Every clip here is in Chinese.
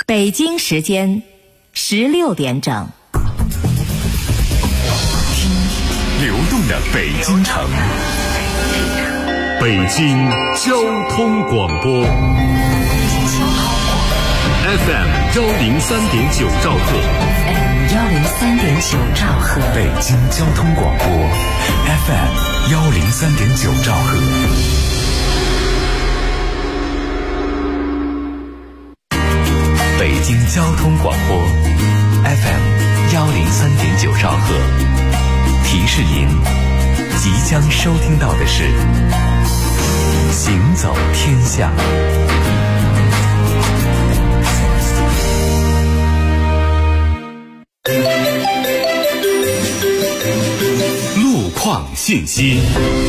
北京时间16点整。 流动的北京城，北京交通广播 FM 103.9兆赫 103.9兆赫， 北京交通广播 FM 103.9兆赫。北京交通广播 FM 103.9兆赫，提示您即将收听到的是行走天下。路况信息。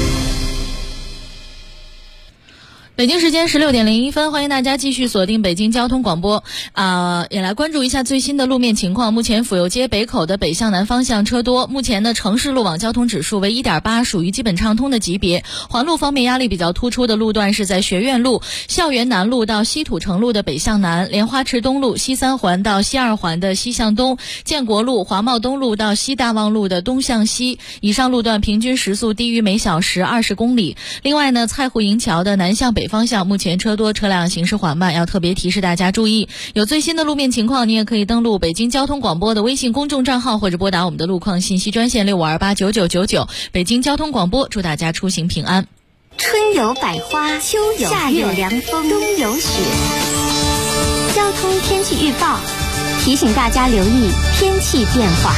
北京时间16:01，欢迎大家继续锁定北京交通广播。也来关注一下最新的路面情况。目前府右街北口的北向南方向车多，目前的城市路网交通指数为 1.8， 属于基本畅通的级别。环路方面压力比较突出的路段是在学院路、校园南路到西土城路的北向南，莲花池东路、西三环到西二环的西向东，建国路、华贸东路到西大望路的东向西。以上路段平均时速低于每小时20公里。另外呢，蔡湖营桥的南向北方向目前车多，车辆行驶缓慢，要特别提示大家注意。有最新的路面情况，你也可以登录北京交通广播的微信公众账号，或者拨打我们的路况信息专线65289999。北京交通广播，祝大家出行平安。 春有百花，秋有夏有凉风，冬有雪。交通天气预报提醒大家留意天气变化。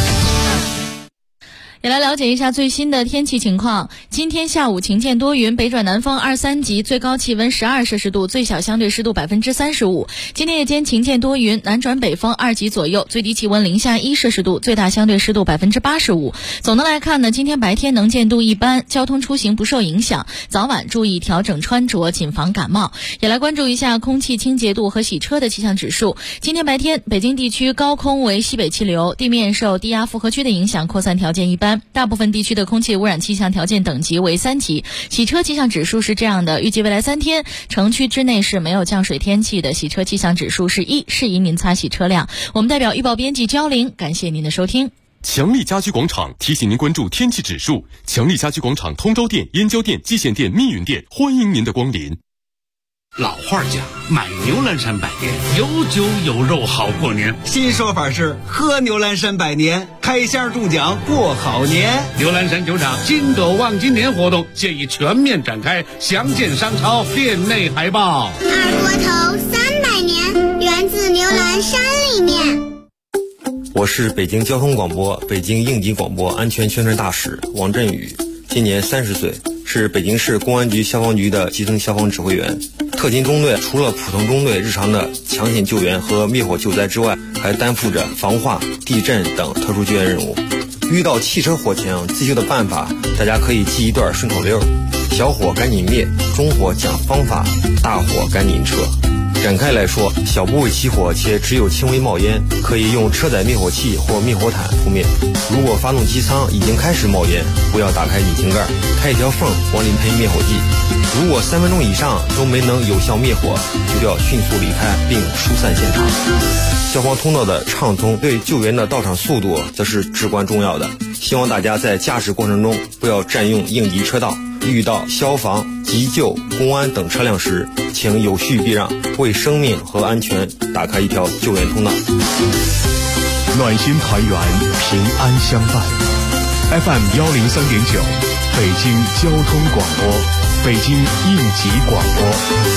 也来了解一下最新的天气情况。今天下午晴间多云，北转南风2、3级，最高气温12摄氏度，最小相对湿度35%。今天夜间晴间多云，南转北风2级左右，最低气温零下1摄氏度，最大相对湿度85%。总的来看呢，今天白天能见度一般，交通出行不受影响，早晚注意调整穿着，谨防感冒。也来关注一下空气清洁度和洗车的气象指数。今天白天，北京地区高空为西北气流，地面受低压负荷区的影响，扩散条件一般。大部分地区的空气污染气象条件等级为3级。洗车气象指数是这样的，预计未来3天城区之内是没有降水天气的，洗车气象指数是1，适宜您擦洗车辆。我们代表预报编辑焦玲，感谢您的收听。 强力家居广场提醒您关注天气指数。强力家居广场通州店、燕郊店、蓟县店、密云店，欢迎您的光临。 老话讲，买牛栏山百年，有酒有肉好过年。 新说法是喝牛栏山百年，开箱中奖过好年。 牛栏山酒厂金狗望金年活动现已全面展开，详见商超店内海报。 二锅头300年，源自牛栏山里面。 我是北京交通广播北京应急广播安全宣传大使王振宇，今年30岁，是北京市公安局消防局的基层消防指挥员。特勤中队除了普通中队日常的抢险救援和灭火救灾之外，还担负着防化、地震等特殊救援任务。遇到汽车火情，自救的办法大家可以记一段顺口溜：小火赶紧灭，中火讲方法，大火赶紧撤。展开来说，小部位起火且只有轻微冒烟，可以用车载灭火器或灭火毯扑灭。如果发动机舱已经开始冒烟，不要打开引擎盖，开一条缝往里喷灭火剂。如果3分钟以上都没能有效灭火，就要迅速离开并疏散现场。消防通道的畅通对救援的到场速度则是至关重要的。希望大家在驾驶过程中不要占用应急车道，遇到消防、急救、公安等车辆时，请有序避让，为生命和安全打开一条救援通道。 暖心团圆，平安相伴。FM 103.9，北京交通广播，北京应急广播。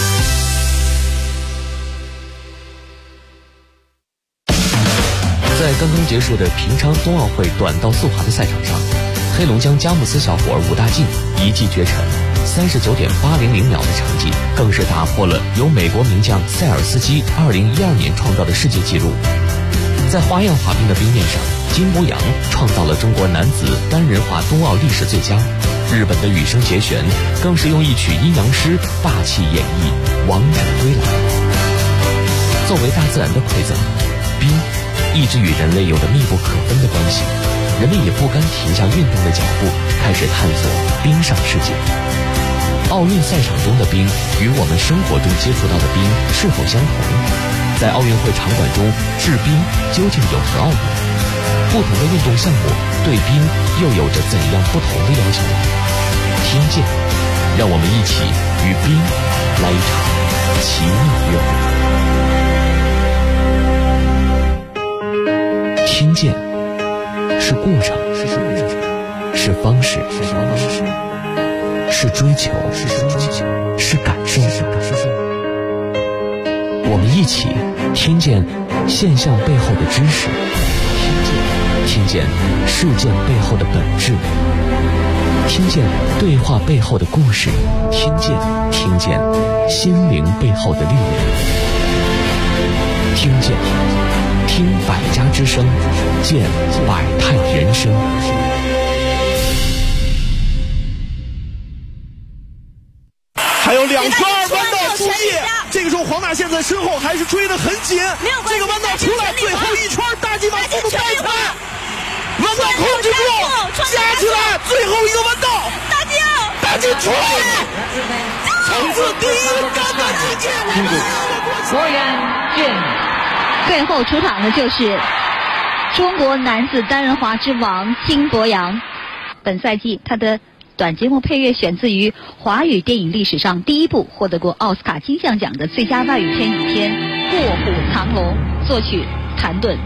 在刚刚结束的平昌冬奥会短道速滑的赛场上，黑龙江佳木斯小伙武大靖一骑绝尘，39.800秒的成绩更是打破了由美国名将塞尔斯基2012年创造的世界纪录。在花样滑冰的冰面上，金博洋创造了中国男子单人滑冬奥历史最佳，日本的羽生结弦更是用一曲阴阳师霸气演绎王者归来。作为大自然的馈赠，冰一直与人类有着密不可分的关系，人们也不甘停下运动的脚步，开始探索冰上世界。奥运赛场中的冰与我们生活中接触到的冰是否相同？ 在奥运会场馆中制冰究竟有何奥秘？不同的运动项目对冰又有着怎样不同的要求？听见，让我们一起与冰来一场奇妙约会。听见是过程，是方式，是追求，是感受。我们一起听见现象背后的知识，听见事件背后的本质，听见对话背后的故事，听见心灵背后的力量，听百家之声，见百态人生。 还有2圈弯道注意，这个时候黄大宪在身后还是追得很紧，这个弯道出来，最后1圈大金马速度太快，弯道控制住，加起来，最后一个弯道，大金出来了，从此第一个干的世界国人俊。最后出场的就是中国男子单人滑之王金博洋。本赛季他的短节目配乐选自于华语电影历史上第一部获得过奥斯卡金像奖的最佳外语片影片《卧虎藏龙》，作曲谭盾。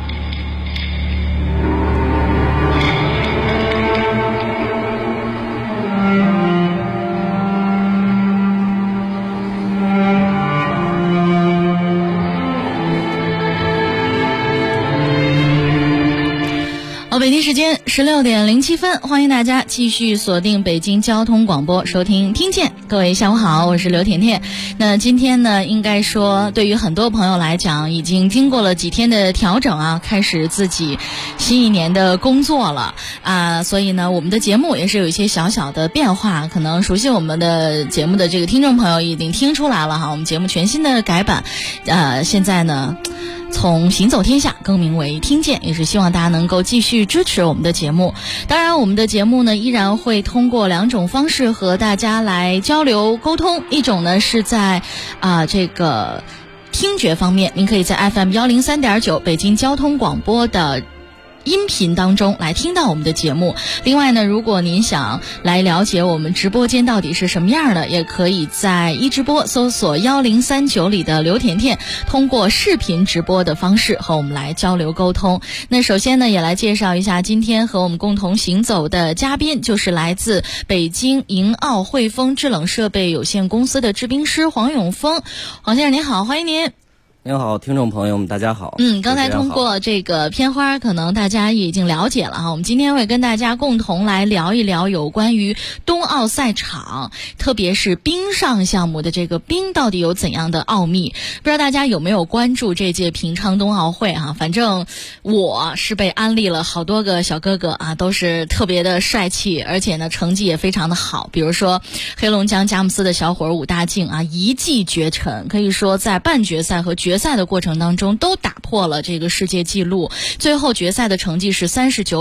北京时间16点07分，欢迎大家继续锁定北京交通广播，收听听见。各位下午好，我是刘甜甜。那今天呢，应该说对于很多朋友来讲，已经经过了几天的调整啊，开始自己新一年的工作了啊，所以呢，我们的节目也是有一些小小的变化。可能熟悉我们的节目的这个听众朋友已经听出来了哈，我们节目全新的改版，现在呢，从行走天下更名为听见，也是希望大家能够继续支持我们的节目。当然我们的节目呢依然会通过2种方式和大家来交流沟通，一种呢是在这个听觉方面，您可以在 FM 103.9北京交通广播的音频当中来听到我们的节目。另外呢，如果您想来了解我们直播间到底是什么样的，也可以在一直播搜索1039里的刘甜甜，通过视频直播的方式和我们来交流沟通。那首先呢，也来介绍一下今天和我们共同行走的嘉宾，就是来自北京银奥汇丰制冷设备有限公司的制冰师黄永峰。黄先生您好，欢迎您。 您好，听众朋友们，大家好。 刚才通过这个片花，可能大家也已经了解了哈。我们今天会跟大家共同来聊一聊有关于冬奥赛场，特别是冰上项目的这个冰到底有怎样的奥秘。不知道大家有没有关注这届平昌冬奥会哈？反正我是被安利了好多个小哥哥啊，都是特别的帅气，而且呢成绩也非常的好。比如说黑龙江佳木斯的小伙武大靖啊，一骑绝尘，可以说在半决赛和决赛的过程当中都打破了这个世界纪录，最后决赛的成绩是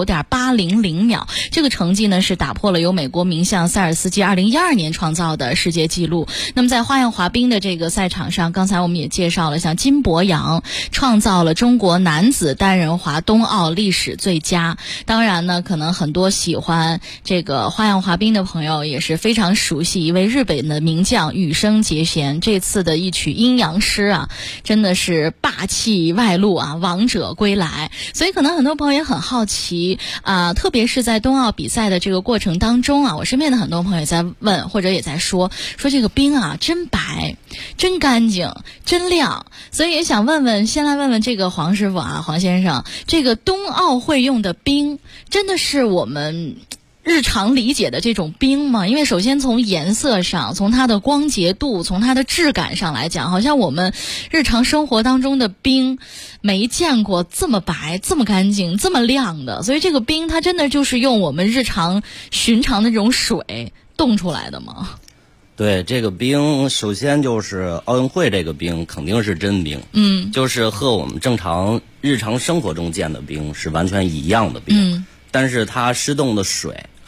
39.800秒，这个成绩呢是打破了由美国名将塞尔斯基2012年创造的世界纪录。那么在花样滑冰的这个赛场上，刚才我们也介绍了，像金博洋创造了中国男子单人滑冬奥历史最佳。当然呢，可能很多喜欢这个花样滑冰的朋友也是非常熟悉一位日本的名将羽生结弦，这次的一曲阴阳师啊，真的是霸气外露啊，王者归来。所以可能很多朋友也很好奇啊，特别是在冬奥比赛的这个过程当中啊，我身边的很多朋友也在问，或者也在说这个冰啊真白真干净真亮。所以也想先来问问这个黄师傅啊，黄先生，这个冬奥会用的冰真的是我们日常理解的这种冰吗？因为首先从颜色上，从它的光洁度，从它的质感上来讲，好像我们日常生活当中的冰没见过这么白这么干净这么亮的。所以这个冰它真的就是用我们日常寻常的这种水冻出来的吗？ 对，这个冰首先就是奥运会这个冰肯定是真冰，就是和我们正常日常生活中见的冰是完全一样的冰，但是它湿冻的水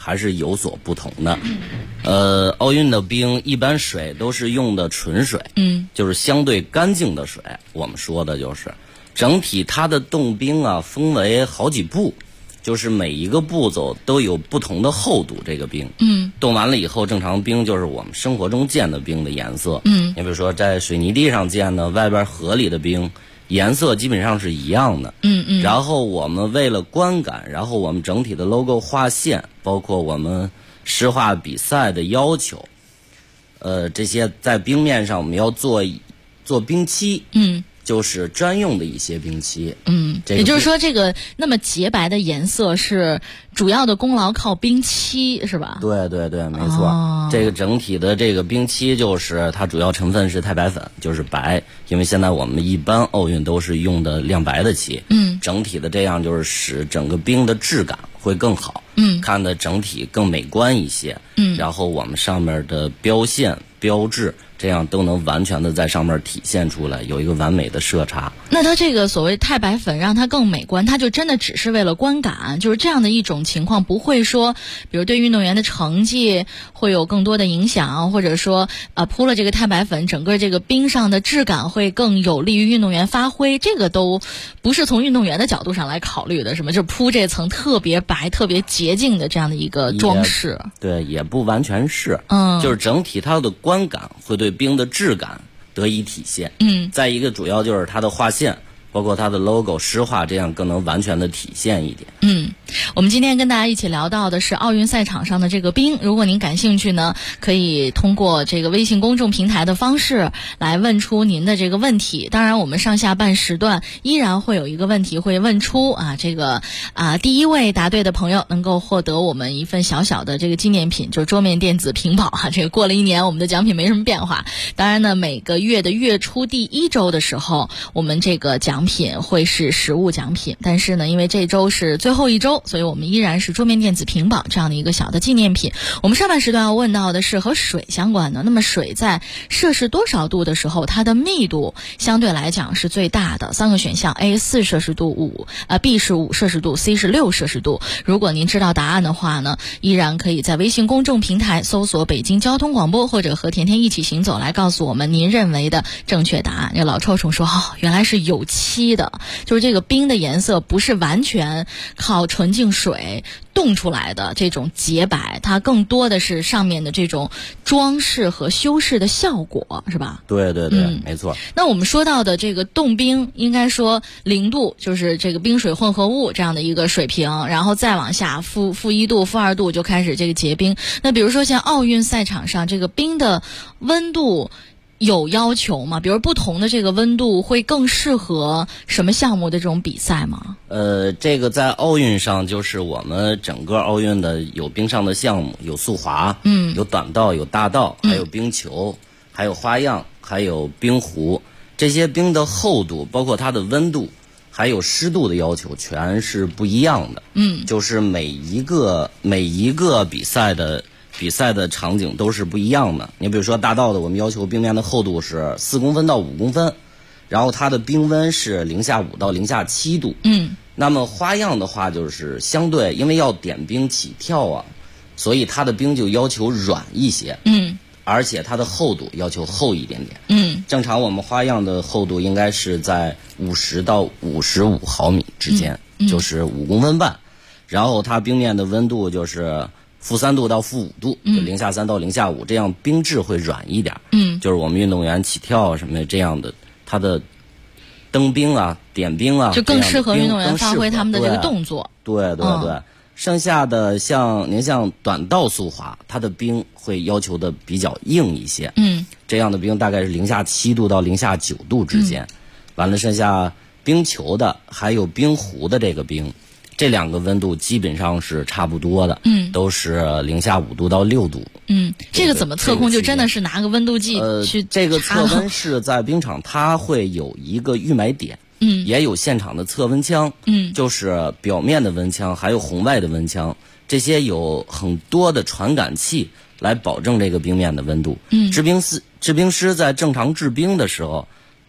还是有所不同的。奥运的冰一般水都是用的纯水，就是相对干净的水。我们说的就是整体它的冻冰啊分为好几步，就是每一个步骤都有不同的厚度。这个冰，冻完了以后，正常冰就是我们生活中见的冰的颜色。你比如说在水泥地上见的，外边河里的冰，颜色基本上是一样的。然后我们为了观感，然后我们整体的 logo 画线，包括我们湿化比赛的要求，这些在冰面上我们要做冰漆。就是专用的一些冰漆。 也就是说这个那么洁白的颜色是主要的功劳靠冰漆是吧？ 对对对，没错。这个整体的这个冰漆就是它主要成分是钛白粉，就是白，因为现在我们一般奥运都是用的亮白的漆。整体的这样就是使整个冰的质感会更好，看的整体更美观一些。然后我们上面的标线标志这样都能完全的在上面体现出来，有一个完美的色差。 那它这个所谓钛白粉让它更美观，它就真的只是为了观感，就是这样的一种情况，不会说比如对运动员的成绩会有更多的影响，或者说铺了这个钛白粉，整个这个冰上的质感会更有利于运动员发挥，这个都不是从运动员的角度上来考虑的，什么就是铺这层特别白特别洁净的这样的一个装饰。 对，也不完全是，就是整体它的观感会对冰的质感得以体现。再一个主要就是它的画线，包括它的 logo 湿化，这样更能完全的体现一点。 我们今天跟大家一起聊到的是奥运赛场上的这个冰，如果您感兴趣呢，可以通过这个微信公众平台的方式来问出您的这个问题。当然我们上下半时段依然会有一个问题会问出第一位答对的朋友能够获得我们一份小小的这个纪念品，就是桌面电子屏保这个过了1年我们的奖品没什么变化。当然呢，每个月的月初第1周的时候，我们这个奖品会是实物奖品，但是呢因为这周是最后1周，所以我们依然是桌面电子屏保这样的一个小的纪念品。我们上半时段要问到的是和水相关的，那么水在摄氏多少度的时候它的密度相对来讲是最大的？3个选项 A 4摄氏度，B 是5摄氏度， C 是6摄氏度。如果您知道答案的话呢，依然可以在微信公众平台搜索北京交通广播或者和甜甜一起行走来告诉我们您认为的正确答案。这老臭虫说原来是有漆的，就是这个冰的颜色不是完全靠纯净水冻出来的这种洁白，它更多的是上面的这种装饰和修饰的效果，是吧？ 对对对，没错。 那我们说到的这个冻冰，应该说0度就是这个冰水混合物这样的一个水平，然后再往下负1度、负2度就开始这个结冰。那比如说像奥运赛场上这个冰的温度有要求吗？比如不同的这个温度会更适合什么项目的这种比赛吗？ 这个在奥运上就是我们整个奥运的有冰上的项目，有速滑，有短道，有大道，还有冰球，还有花样，还有冰壶。这些冰的厚度，包括它的温度，还有湿度的要求，全是不一样的。就是每一个比赛的场景都是不一样的。你比如说大道的，我们要求冰面的厚度是4公分到5公分，然后它的冰温是零下5到零下7度。那么花样的话，就是相对因为要点冰起跳啊，所以它的冰就要求软一些。而且它的厚度要求厚一点点。正常我们花样的厚度应该是在50到55毫米之间，就是5公分半。然后它冰面的温度就是-3度到-5度，就零下3到零下5，这样冰质会软一点。就是我们运动员起跳什么这样的，它的登冰啊、点冰啊， 就更适合运动员发挥他们的这个动作。 对对对。剩下的像短道速滑，它的冰会要求的比较硬一些。这样的冰大概是零下7度到零下9度之间。完了，剩下冰球的还有冰壶的这个冰，这2个温度基本上是差不多的。都是零下5度到6度。 这个怎么测控？就真的是拿个温度计去这个测温是在冰场，它会有一个预买点。也有现场的测温枪，就是表面的温枪，还有红外的温枪，这些有很多的传感器来保证这个冰面的温度。制冰师在正常制冰的时候，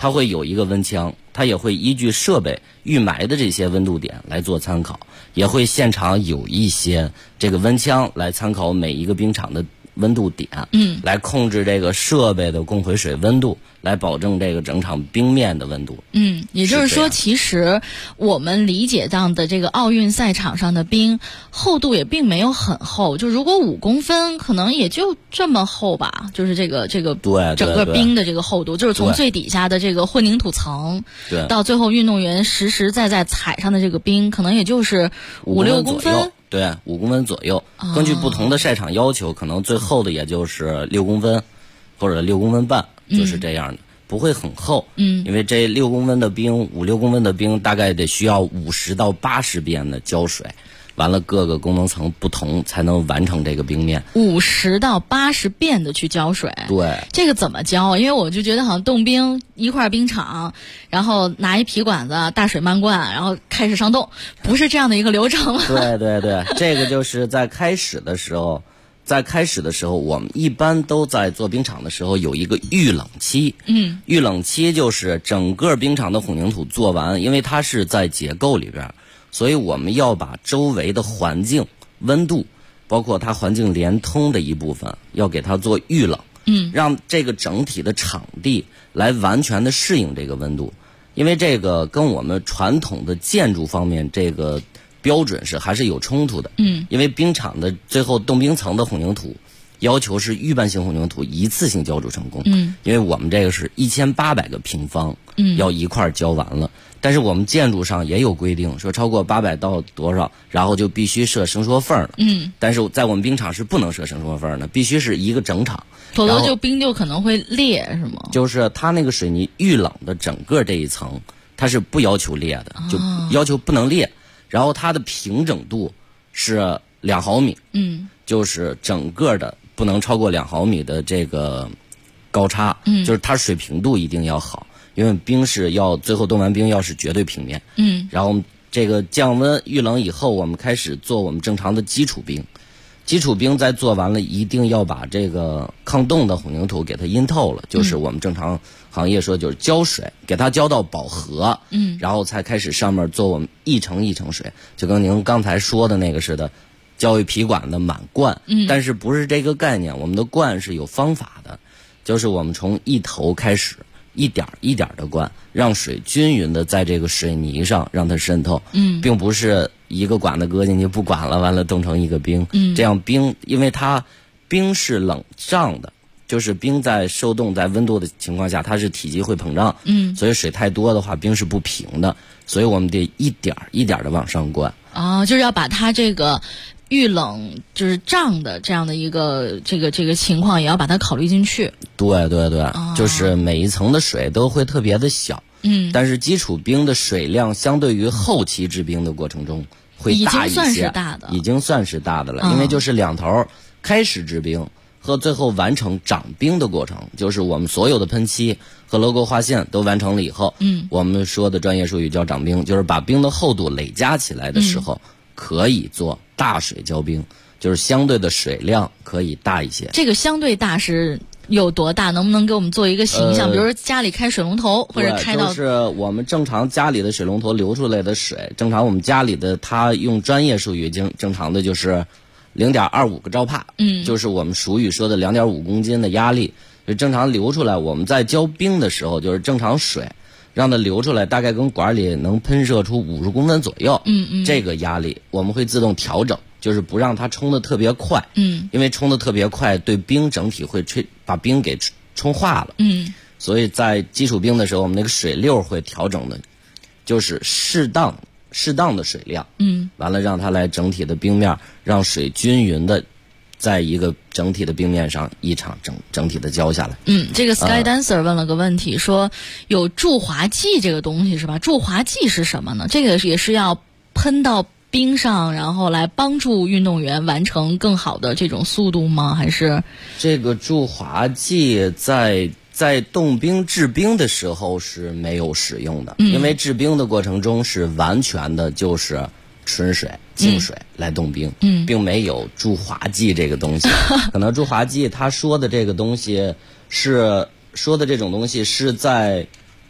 它会有一个温枪，它也会依据设备预埋的这些温度点来做参考，也会现场有一些这个温枪来参考每一个冰场的温度点，来控制这个设备的供回水温度，来保证这个整场冰面的温度。 也就是说，其实我们理解到的这个奥运赛场上的冰厚度也并没有很厚，就如果5公分，可能也就这么厚吧，就是这个对整个冰的这个厚度，就是从最底下的这个混凝土层，到最后运动员实实在在踩上的这个冰，可能也就是5-6公分。 对，5公分左右。根据不同的赛场要求，可能最厚的也就是6公分，或者6公分半，就是这样的，不会很厚。因为这6公分的冰，5-6公分的冰，大概得需要50到80遍的浇水，完了各个功能层不同，才能完成这个冰面。 50到80遍的去浇水。 对， 这个怎么浇？因为我就觉得好像冻冰一块冰场，然后拿一皮管子，大水漫灌，然后开始上冻，不是这样的一个流程吗？ 对，这个就是在开始的时候，我们一般都在做冰场的时候有一个预冷期。预冷期就是整个冰场的混凝土做完，因为它是在结构里边，所以我们要把周围的环境温度，包括它环境连通的一部分，要给它做预冷。让这个整体的场地来完全的适应这个温度，因为这个跟我们传统的建筑方面这个标准还是有冲突的。因为冰场的最后冻冰层的混凝土要求是预拌性混凝土一次性浇筑成功。因为我们这个是1800个平方，要一块浇完了。但是我们建筑上也有规定，说超过800到多少，然后就必须设伸缩缝了。但是在我们冰场是不能设伸缩缝的，必须是一个整场， 否则就冰就可能会裂，是吗？ 就是它那个水泥预冷的整个这一层，它是不要求裂的，就要求不能裂。然后它的平整度是2毫米，就是整个的不能超过2毫米的这个高差，就是它水平度一定要好。因为冰是要最后冻完冰要是绝对平面。然后这个降温预冷以后，我们开始做我们正常的基础冰。基础冰在做完了，一定要把这个抗冻的混凝土给它阴透了，就是我们正常行业说就是浇水，给它浇到饱和。然后才开始上面做我们一层一层水，就跟您刚才说的那个似的，浇一皮管的满灌。但是不是这个概念，我们的灌是有方法的，就是我们从一头开始，一点一点的灌，让水均匀的在这个水泥上让它渗透。并不是一个管子搁进去不管了，完了冻成一个冰。这样冰，因为它冰是冷胀的，就是冰在受冻在温度的情况下，它是体积会膨胀。所以水太多的话，冰是不平的，所以我们得一点一点的往上灌。 就是要把它这个遇冷就是胀的这样的一个这个情况也要把它考虑进去。 对，就是每一层的水都会特别的小。但是基础冰的水量相对于后期制冰的过程中会大一些，已经算是大的了。因为就是两头开始制冰和最后完成长冰的过程，就是我们所有的喷漆和 logo 划线都完成了以后，我们说的专业术语叫长冰，就是把冰的厚度累加起来的时候，可以做大水浇冰，就是相对的水量可以大一些。 这个相对大是有多大？能不能给我们做一个形象？比如说家里开水龙头，或者开到就是我们正常家里的水龙头流出来的水，正常我们家里的它用专业术语正常的就是0.25个兆帕，就是我们俗语说的2.5公斤的压力，就正常流出来。我们在浇冰的时候，就是正常水让它流出来，大概跟管里能喷射出50公分左右。这个压力我们会自动调整，就是不让它冲得特别快。因为冲得特别快，对冰整体会把冰给冲化了。所以在基础冰的时候，我们那个水流会调整的，就是适当的水量。完了让它来整体的冰面，让水均匀的在一个整体的冰面上一场整体的浇下来。 这个 Sky Dancer 问了个问题，说有注滑剂这个东西是吧？注滑剂是什么呢？这个也是要喷到冰上，然后来帮助运动员完成更好的这种速度吗？还是这个注滑剂在冻冰制冰的时候是没有使用的，因为制冰的过程中是完全的就是纯水净水来冻冰，并没有注滑剂这个东西。可能注滑剂他说的这个东西是说的这种东西是在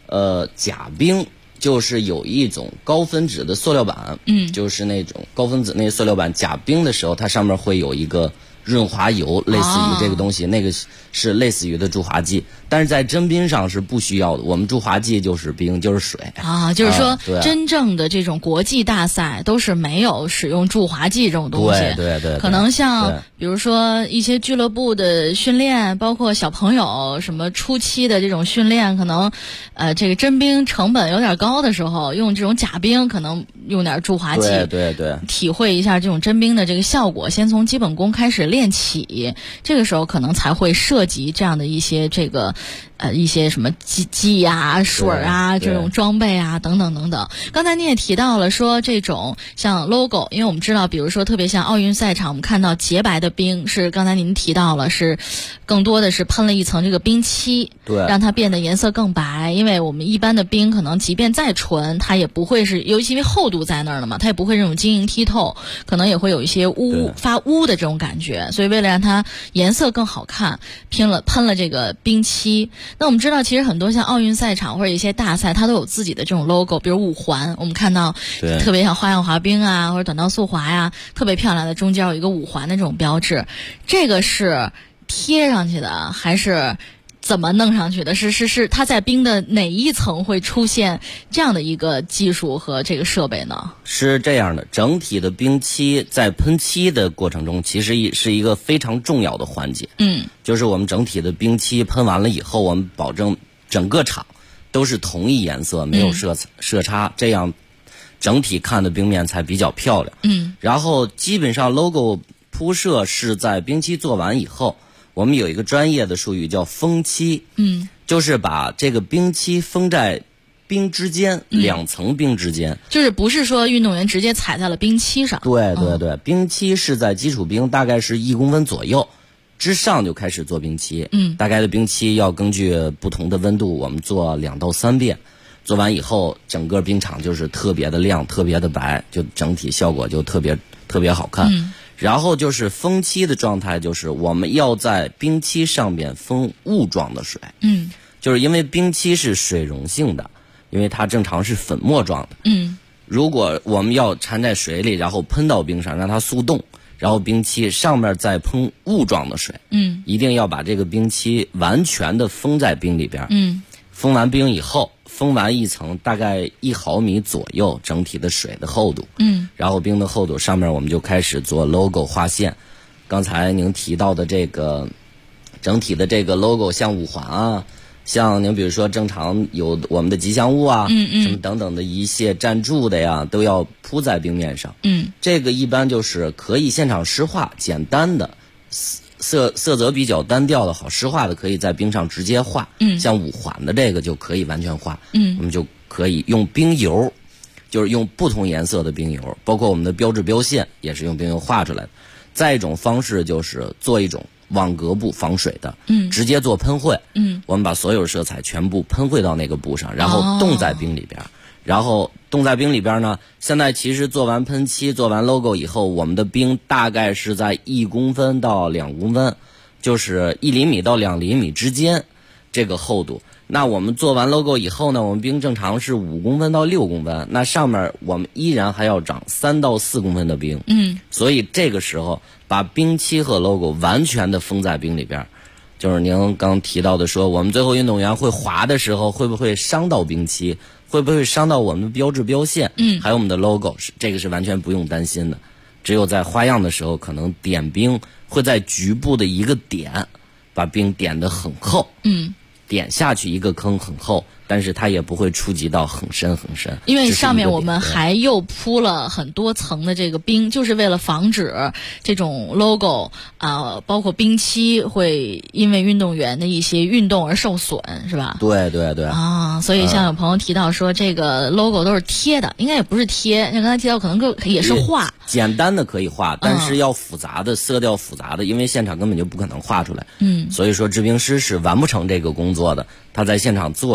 甲冰就是有一种高分子的塑料板，就是那种高分子那塑料板甲冰的时候，它上面会有一个润滑油，类似于这个东西，那个是类似于的注滑剂，但是在真冰上是不需要的。我们注滑剂就是冰，就是水就是说，真正的这种国际大赛都是没有使用注滑剂这种东西。 对， 可能像比如说一些俱乐部的训练，包括小朋友什么初期的这种训练，可能这个真冰成本有点高的时候，用这种假冰可能用点注滑剂， 对， 体会一下这种真冰的这个效果，先从基本功开始练起，这个时候可能才会涉及这样的一些这个一些什么机啊、水啊这种装备啊等等等等。刚才你也提到了说这种像 logo， 因为我们知道，比如说特别像奥运赛场，我们看到洁白的冰是刚才您提到了，是更多的是喷了一层这个冰漆，让它变得颜色更白。因为我们一般的冰可能即便再纯，它也不会是，尤其因为厚度在那儿了嘛，它也不会这种晶莹剔透，可能也会有一些发乌的这种感觉。所以为了让它颜色更好看，喷了这个冰漆。那我们知道，其实很多像奥运赛场或者一些大赛，它都有自己的这种 logo， 比如五环，我们看到特别像花样滑冰啊，或者短道速滑呀，特别漂亮的，中间有一个五环的这种标志。这个是贴上去的还是怎么弄上去的？是它在冰的哪一层会出现这样的一个技术和这个设备呢？ 是这样的，整体的冰漆在喷漆的过程中，其实是一个非常重要的环节。就是我们整体的冰漆喷完了以后，我们保证整个场都是同一颜色，没有色差，这样整体看的冰面才比较漂亮。然后基本上 logo 铺设是在冰漆做完以后，我们有一个专业的术语叫封漆，就是把这个冰漆封在冰之间，两层冰之间， 就是不是说运动员直接踩在了冰漆上。 对，冰漆是在基础冰大概是1公分左右之上就开始做冰漆，大概的冰漆要根据不同的温度，我们做2到3遍，做完以后整个冰场就是特别的亮，特别的白，就整体效果就特别好看。然后就是封漆的状态，就是我们要在冰漆上面封雾状的水，就是因为冰漆是水溶性的，因为它正常是粉末状的，如果我们要掺在水里，然后喷到冰上让它速冻，然后冰漆上面再喷雾状的水，一定要把这个冰漆完全的封在冰里边，封完冰以后，封完一层大概1毫米左右整体的水的厚度，然后冰的厚度上面我们就开始做 logo 画线。刚才您提到的这个整体的这个 logo， 像五环啊，像您比如说正常有我们的吉祥物啊，什么等等的一切站柱的呀，都要铺在冰面上。这个一般就是可以现场湿画，简单的色泽比较单调的好湿画的，可以在冰上直接画。像五环的这个就可以完全画。我们就可以用冰油，就是用不同颜色的冰油，包括我们的标志标线也是用冰油画出来的。再一种方式就是做一种网格布防水的，直接做喷绘。我们把所有色彩全部喷绘到那个布上，然后冻在冰里边。然后冻在冰里边呢，现在其实做完喷漆做完 logo 以后，我们的冰大概是在1公分到2公分，就是1厘米到2厘米之间这个厚度。那我们做完 logo 以后呢，我们冰正常是5公分到6公分，那上面我们依然还要长3到4公分的冰。所以这个时候把冰漆和 logo 完全的封在冰里边，就是您刚提到的说，我们最后运动员会滑的时候会不会伤到冰漆，会不会伤到我们的标志标线，还有我们的 logo， 这个是完全不用担心的。只有在花样的时候，可能点冰会在局部的一个点把冰点得很厚，点下去一个坑很厚，但是它也不会触及到很深很深， 因为上面我们还又铺了很多层的这个冰，就是为了防止这种 logo 包括冰漆会因为运动员的一些运动而受损，是吧？ 对所以像有朋友提到说这个 logo 都是贴的，应该也不是贴，像刚才提到可能也是画， 简单的可以画，但是要复杂的色调复杂的，因为现场根本就不可能画出来。所以说制冰师是完不成这个工作的，他在现场做是没有问题。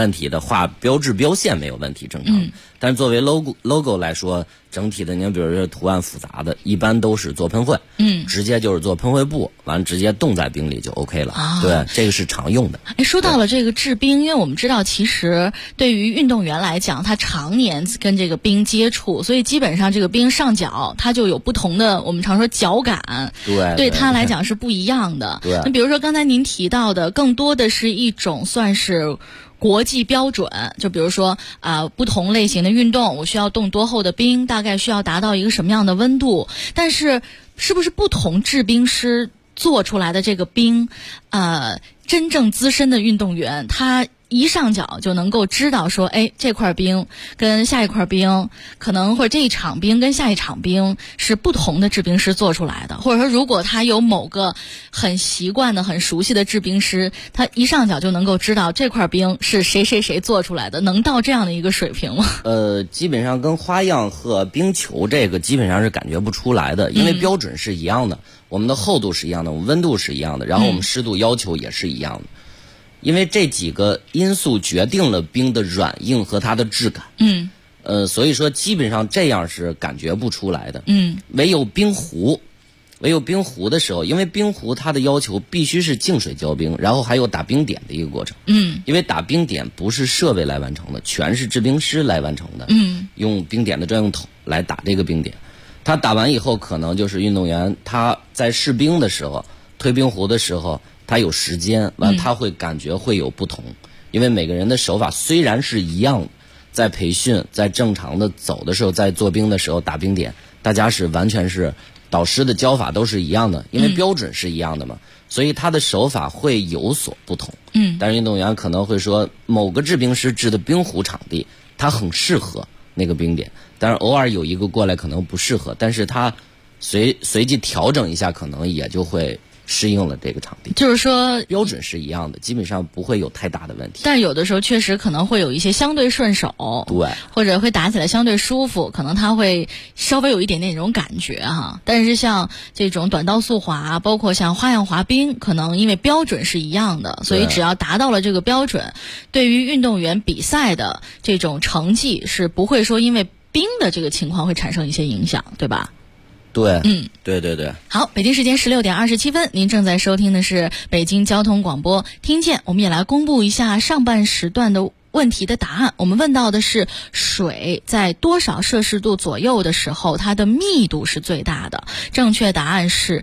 问题的，画标志标线没有问题，正常。但是作为 logo 来说，整体的您比如说图案复杂的，一般都是做喷绘，直接就是做喷绘布，完了直接冻在冰里就 OK 了。对，这个是常用的。 说到了这个制冰，因为我们知道，其实对于运动员来讲，他常年跟这个冰接触，所以基本上这个冰上脚，它就有不同的，我们常说脚感，对他来讲是不一样的。那比如说刚才您提到的，更多的是一种算是国际标准，就比如说不同类型的运动，我需要冻多厚的冰，大概需要达到一个什么样的温度，但是是不是不同制冰师做出来的这个冰，真正资深的运动员他一上脚就能够知道说，这块冰跟下一块冰，可能或者这一场冰跟下一场冰是不同的制冰师做出来的，或者说如果他有某个很习惯的很熟悉的制冰师，他一上脚就能够知道这块冰是谁做出来的，能到这样的一个水平吗？ 基本上跟花样和冰球这个基本上是感觉不出来的，因为标准是一样的，我们的厚度是一样的，我们温度是一样的，然后我们湿度要求也是一样的。因为这几个因素决定了冰的软硬和它的质感。所以说基本上这样是感觉不出来的。唯有冰壶的时候，因为冰壶它的要求必须是净水浇冰，然后还有打冰点的一个过程。因为打冰点不是设备来完成的，全是制冰师来完成的。用冰点的专用桶来打这个冰点，他打完以后，可能就是运动员他在试冰的时候，推冰壶的时候。他有时间，完他会感觉会有不同，因为每个人的手法虽然是一样的，在培训，在正常的走的时候，在做冰的时候打冰点，大家是完全是导师的教法都是一样的，因为标准是一样的嘛，所以他的手法会有所不同。但是运动员可能会说，某个制冰师制的冰壶场地，他很适合那个冰点，但是偶尔有一个过来可能不适合，但是他随即调整一下，可能也就会适应了这个场地， 就是说标准是一样的，基本上不会有太大的问题。 但有的时候确实可能会有一些相对顺手， 对， 或者会打起来相对舒服，可能它会稍微有一点点那种感觉哈。但是像这种短道速滑，包括像花样滑冰，可能因为标准是一样的，所以只要达到了这个标准，对于运动员比赛的这种成绩是不会说因为冰的这个情况会产生一些影响，对吧？ 对，对。 好，北京时间16点27分，您正在收听的是北京交通广播听见。我们也来公布一下上半时段的问题的答案。我们问到的是水在多少摄氏度左右的时候它的密度是最大的，正确答案是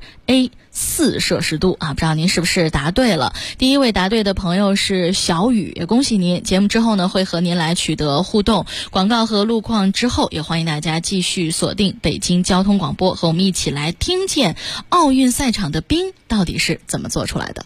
A4 摄氏度啊，不知道您是不是答对了。第一位答对的朋友是小雨，也恭喜您。节目之后呢，会和您来取得互动。广告和路况之后，也欢迎大家继续锁定北京交通广播，和我们一起来听见奥运赛场的冰到底是怎么做出来的。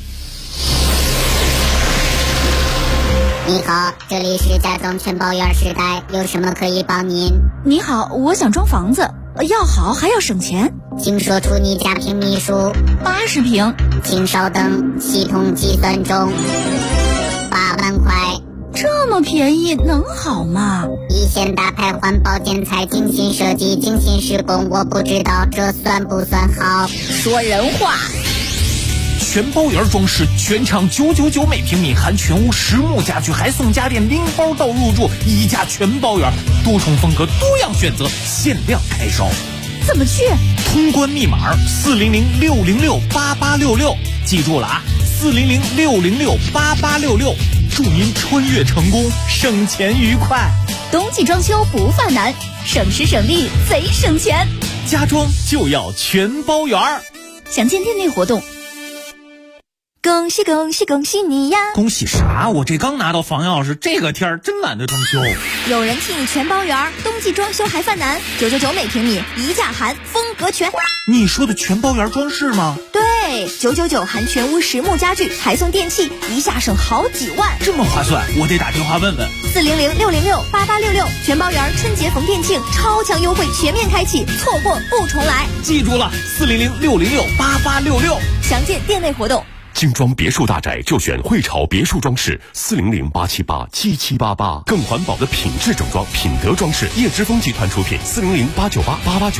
你好，这里是家装全包园时代，有什么可以帮您？ 你好，我想装房子，要好还要省钱， 请说出你家平米数。 80平。 请稍等，系统计算中。8万块。 这么便宜能好吗？ 一线大牌环保建材，精心设计，精心施工，我不知道这算不算好。 说人话。 全包园装饰，全场999每平米，含全屋实木家具，还送家电拎包到入住，一家全包园，多重风格，多样选择，限量开烧。 怎么去？ 通关密码400-606-8866，记住了啊，400-606-8866，祝您穿越成功，省钱愉快。 冬季装修不犯难，省时省力贼省钱， 家装就要全包园。 详见店内活动。恭喜恭喜恭喜你呀！ 恭喜啥？我这刚拿到房钥匙，这个天儿真懒得装修。 有人替你全包圆，冬季装修还犯难，999每平米，一价含，风格全。 你说的全包圆装饰吗？ 对，999含全屋实木家具，还送电器，一下省好几万。 这么划算，我得打电话问问。 400-606-8866，全包圆春节逢店庆，超强优惠全面开启，错过不重来。 记住了，400-606-8866， 详见店内活动。 精装别墅大宅就选汇潮别墅装饰，400-878-7788，更环保的品质整装，品德装饰，叶之峰集团出品，400-898-8898。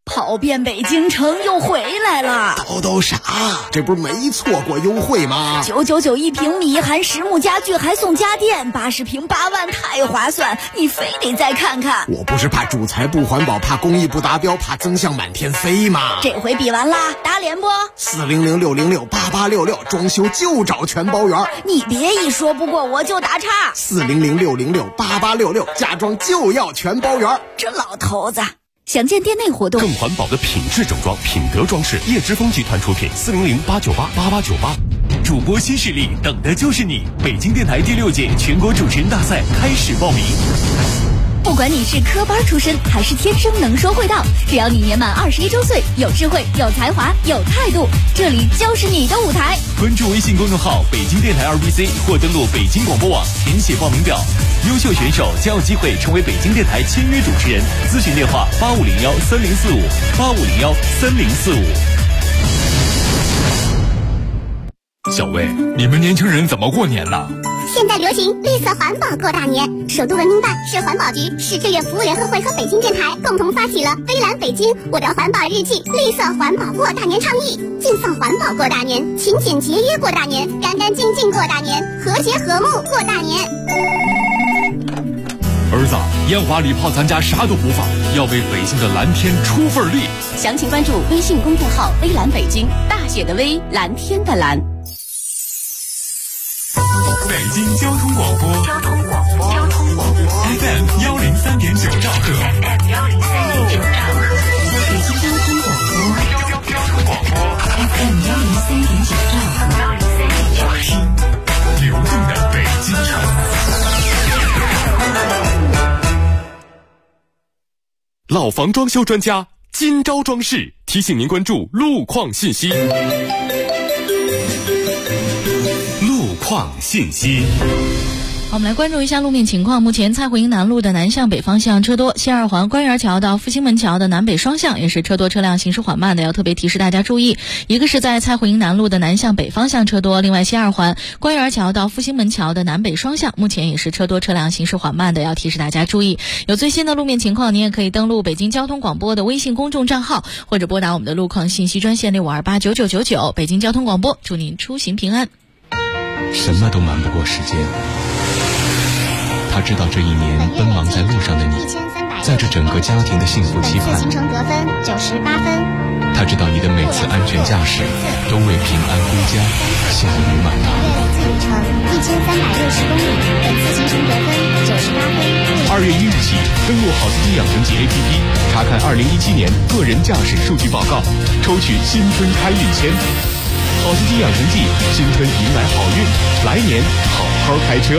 跑遍北京城又回来了。 叨啥？这不是没错过优惠吗 ？999一平米，含实木家具还送家电，80平8万，太划算！你非得再看看。 我不是怕主材不环保，怕工艺不达标，怕增项满天飞吗？ 这回比完啦，打脸不 ？400-606-8866，装修就找全包圆。 你别一说不过我就打岔。 400-606-8866，家装就要全包圆。 这老头子。详见店内活动。 更环保的品质整装，品德装饰，叶之峰集团出品。400-898-8898。主播新势力，等的就是你！北京电台第6届全国主持人大赛开始报名。 不管你是科班出身还是天生能说会道，只要你年满21周岁，有智慧、有才华、有态度，这里就是你的舞台。 关注微信公众号北京电台2BC 或登录北京广播网填写报名表，优秀选手将有机会成为北京电台签约主持人。咨询电话8501-3045，8501-3045。 小薇，你们年轻人怎么过年呢？ 现在流行绿色环保过大年，首都文明办、市环保局、市志愿服务联合会和北京电台共同发起了微蓝北京我的环保日记绿色环保过大年倡议，尽放环保过大年，勤俭节约过大年，干干净净过大年，和谐和睦过大年。 儿子，烟花礼炮咱家啥都不放，要为北京的蓝天出份力。 详情关注微信公众号微蓝北京，大写的微，蓝天的蓝。 北京交通广播FM 103.9兆赫， 北京交通广播 FM 103.9兆赫， 流动的北京城。老房装修专家今朝装饰提醒您关注路况信息。路况信息。 我们来关注一下路面情况。目前蔡胡营南路的南向北方向车多，西二环官园桥到复兴门桥的南北双向也是车多，车辆行驶缓慢的，要特别提示大家注意。一个是在蔡胡营南路的南向北方向车多，另外西二环官园桥到复兴门桥的南北双向目前也是车多，车辆行驶缓慢的，要提示大家注意。有最新的路面情况，您也可以登录北京交通广播的微信公众账号，或者拨打我们的路况信息专线65289999。北京交通广播，祝您出行平安。 什么都瞒不过时间。他知道这一年奔忙在路上的你，在这整个家庭的幸福期盼。 行程得分98分。 他知道你的每次安全驾驶都为平安归家献于满堂。 自旅程1360公里，本次行程得分98分。 2月1日起，登录好司机养成记 APP， 查看2017年个人驾驶数据报告，抽取新春开运签。好司机养成记，新春迎来好运，来年好好开车。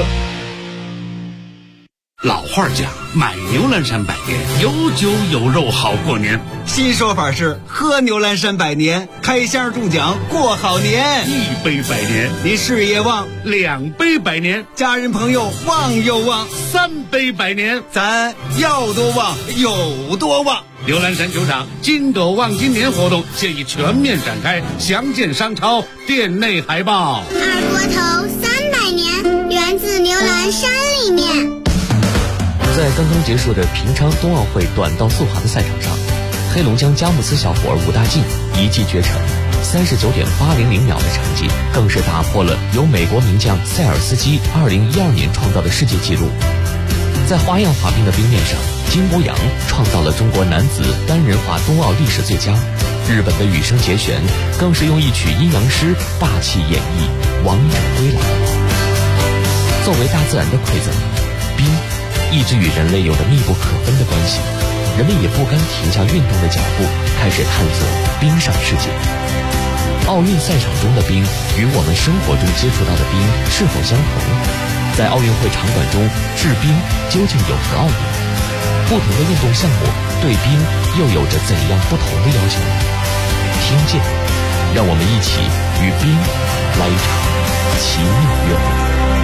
老话讲，买牛栏山百年，有酒有肉好过年。 新说法是喝牛栏山百年，开箱中奖过好年。 1杯百年， 你事业旺 ；2杯百年， 家人朋友旺又旺 ；3杯百年， 咱要多旺有多旺。 牛栏山酒厂金斗旺今年活动现已全面展开，详见商超店内海报。 二锅头300年，源自牛栏山里面。 在刚刚结束的平昌冬奥会短道速滑的赛场上，黑龙江佳木斯小伙武大靖一骑绝尘，39.800秒的成绩更是打破了由美国名将塞尔斯基2012年创造的世界纪录。在花样滑冰的冰面上，金博洋创造了中国男子单人滑冬奥历史最佳，日本的羽生结弦更是用一曲阴阳师大气演绎王者归来。作为大自然的馈赠，冰一直与人类有着密不可分的关系，人们也不甘停下运动的脚步，开始探索冰上世界。奥运赛场中的冰与我们生活中接触到的冰是否相同？在奥运会场馆中制冰究竟有何奥义？不同的运动项目对冰又有着怎样不同的要求？听见，让我们一起与冰来一场奇妙约会。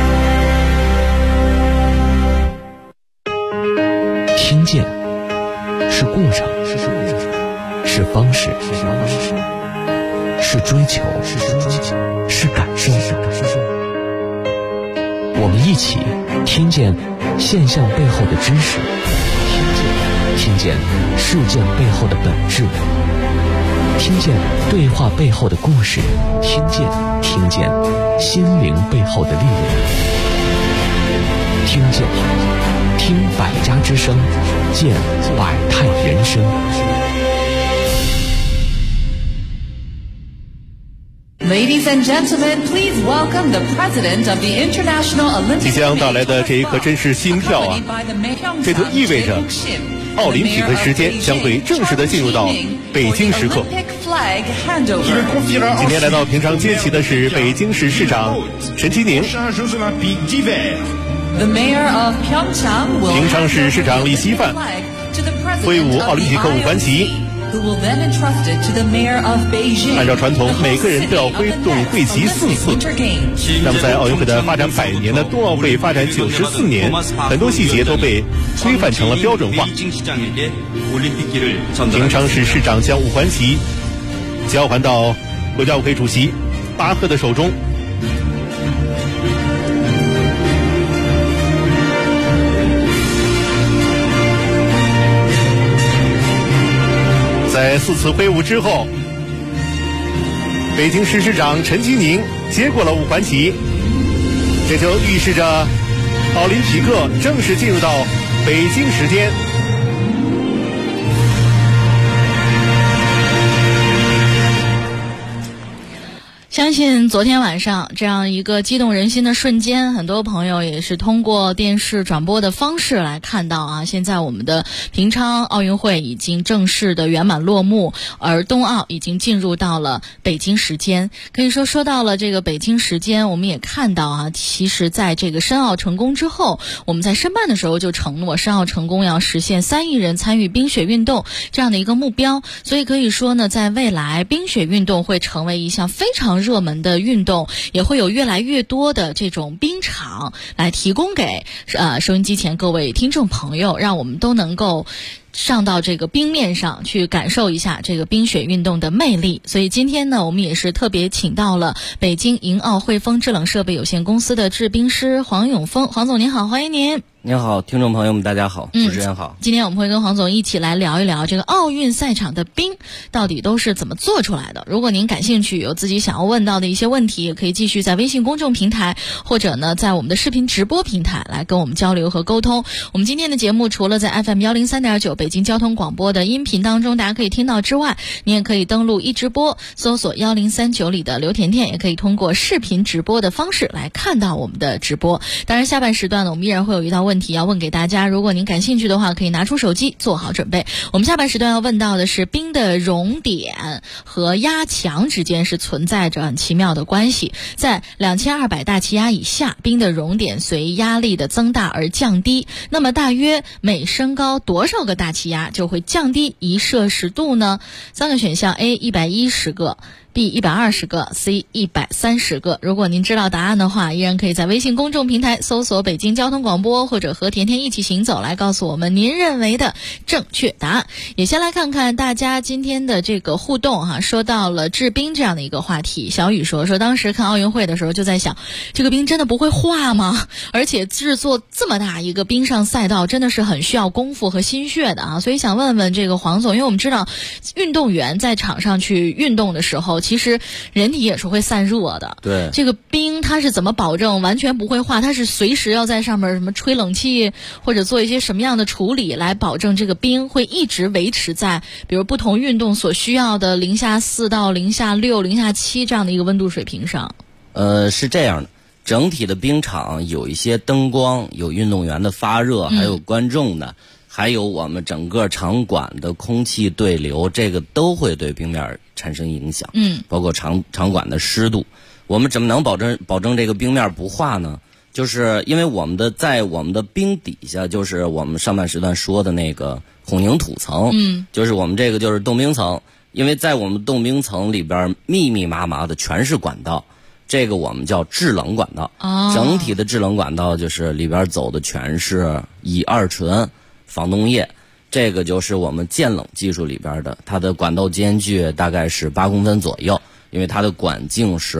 听见是过程，是方式，是追求，是感受。我们一起听见现象背后的知识，听见听见事件背后的本质，听见对话背后的故事，听见心灵背后的力量，听百家之声，见百态人生。 Ladies and gentlemen, please welcome the president of the International Olympic. 即将到来的这一刻真是心跳啊！这就意味着奥林匹克时间将会正式的进入到北京时刻。今天来到平昌接旗的是北京市市长陈其宁。平昌市市长李希范挥舞奥林匹克五环旗。按照传统，每个人都要挥动会旗4次。那么在奥运会的发展100年的冬奥会发展94年，很多细节都被规范成了标准化。平昌市市长将五环旗交还到国家奥会主席巴赫的手中。在4次挥舞之后，北京市市长陈其宁接过了五环旗，这就预示着奥林匹克正式进入到北京时间。 相信昨天晚上这样一个激动人心的瞬间，很多朋友也是通过电视转播的方式来看到啊。现在我们的平昌奥运会已经正式的圆满落幕，而冬奥已经进入到了北京时间。可以说到了这个北京时间，我们也看到啊，其实在这个申奥成功之后，我们在申办的时候就承诺申奥成功要实现3亿人参与冰雪运动这样的一个目标。所以可以说呢，在未来冰雪运动会成为一项非常热门的运动，也会有越来越多的这种冰场来提供给收音机前各位听众朋友，让我们都能够上到这个冰面上去感受一下这个冰雪运动的魅力。所以今天呢，我们也是特别请到了北京银奥汇丰制冷设备有限公司的制冰师黄永峰。黄总您好，欢迎您。 您好，听众朋友们大家好，主持人好。 今天我们会跟黄总一起来聊一聊这个奥运赛场的冰到底都是怎么做出来的。如果您感兴趣，有自己想要问到的一些问题，也可以继续在微信公众平台或者呢在我们的视频直播平台来跟我们交流和沟通。我们今天的节目除了在 FM103.9 北京交通广播的音频当中大家可以听到之外，你也可以登录一直播搜索1039里的刘甜甜，也可以通过视频直播的方式来看到我们的直播。当然下半时段呢，我们依然会有一道问题要问给大家，如果您感兴趣的话，可以拿出手机做好准备。我们下半时段要问到的是冰的熔点和压强之间是存在着很奇妙的关系。在2200大气压以下，冰的熔点随压力的增大而降低，那么大约每升高多少个大气压就会降低1摄氏度呢？3个选项 A 110个B 120个 C 130个。如果您知道答案的话，依然可以在微信公众平台搜索北京交通广播或者和甜甜一起行走来告诉我们您认为的正确答案。也先来看看大家今天的这个互动哈，说到了制冰这样的一个话题。小雨说当时看奥运会的时候就在想，这个冰真的不会化吗？而且制作这么大一个冰上赛道真的是很需要功夫和心血的啊，所以想问问这个黄总，因为我们知道运动员在场上去运动的时候其实人体也是会散热的。 对， 这个冰它是怎么保证完全不会化？它是随时要在上面什么吹冷气，或者做一些什么样的处理来保证这个冰会一直维持在比如不同运动所需要的-4到-6、-7这样的一个温度水平上？ 是这样的，整体的冰场有一些灯光，有运动员的发热，还有观众的，还有我们整个场馆的空气对流，这个都会对冰面产生影响。包括场馆的湿度。我们怎么能保证这个冰面不化呢？就是因为在我们的冰底下，就是我们上半时段说的那个混凝土层，就是我们这个就是冻冰层。因为在我们冻冰层里边密密麻麻的全是管道，这个我们叫制冷管道。整体的制冷管道就是里边走的全是乙二醇防冻液，这个就是我们渐冷技术里边的，它的管道间距大概是8公分左右， 因为它的管径是